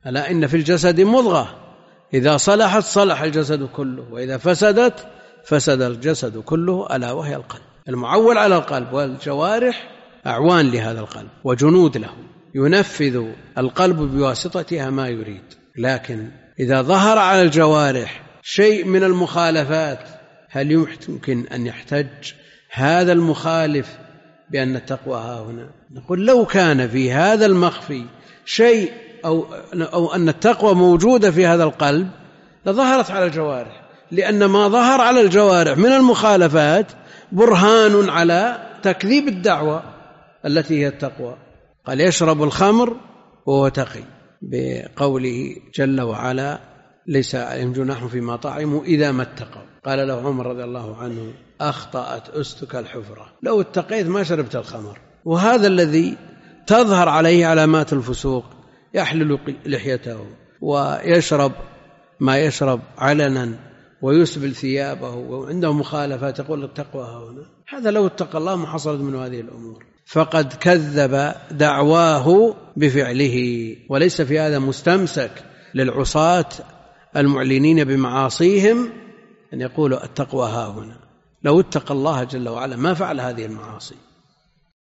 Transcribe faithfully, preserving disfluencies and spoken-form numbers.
ألا إن في الجسد مضغة إذا صلحت صلح الجسد كله وإذا فسدت فسد الجسد كله، ألا وهي القلب. المعول على القلب، والجوارح أعوان لهذا القلب وجنود له، ينفذ القلب بواسطتها ما يريد. لكن إذا ظهر على الجوارح شيء من المخالفات، هل يمكن أن يحتج هذا المخالف بأن التقوى ها هنا؟ نقول لو كان في هذا المخفي شيء أو, أو أن التقوى موجودة في هذا القلب لظهرت على الجوارح، لأن ما ظهر على الجوارح من المخالفات برهان على تكذيب الدعوة التي هي التقوى. قال يشرب الخمر وهو تقي، بقوله جل وعلا ليس عليهم جناح فيما طعموا إذا ما اتقوا. قال له عمر رضي الله عنه أخطأت أستك الحفرة، لو اتقيت ما شربت الخمر. وهذا الذي تظهر عليه علامات الفسوق، يحلل لحيته ويشرب ما يشرب علنا ويسبل ثيابه وعنده مخالفات، يقول التقوى هنا. هذا لو اتقى الله ما حصلت من هذه الأمور، فقد كذب دعواه بفعله. وليس في هذا مستمسك للعصاة المعلنين بمعاصيهم أن يقولوا التقوى ها هنا. لو اتقى الله جل وعلا ما فعل هذه المعاصي.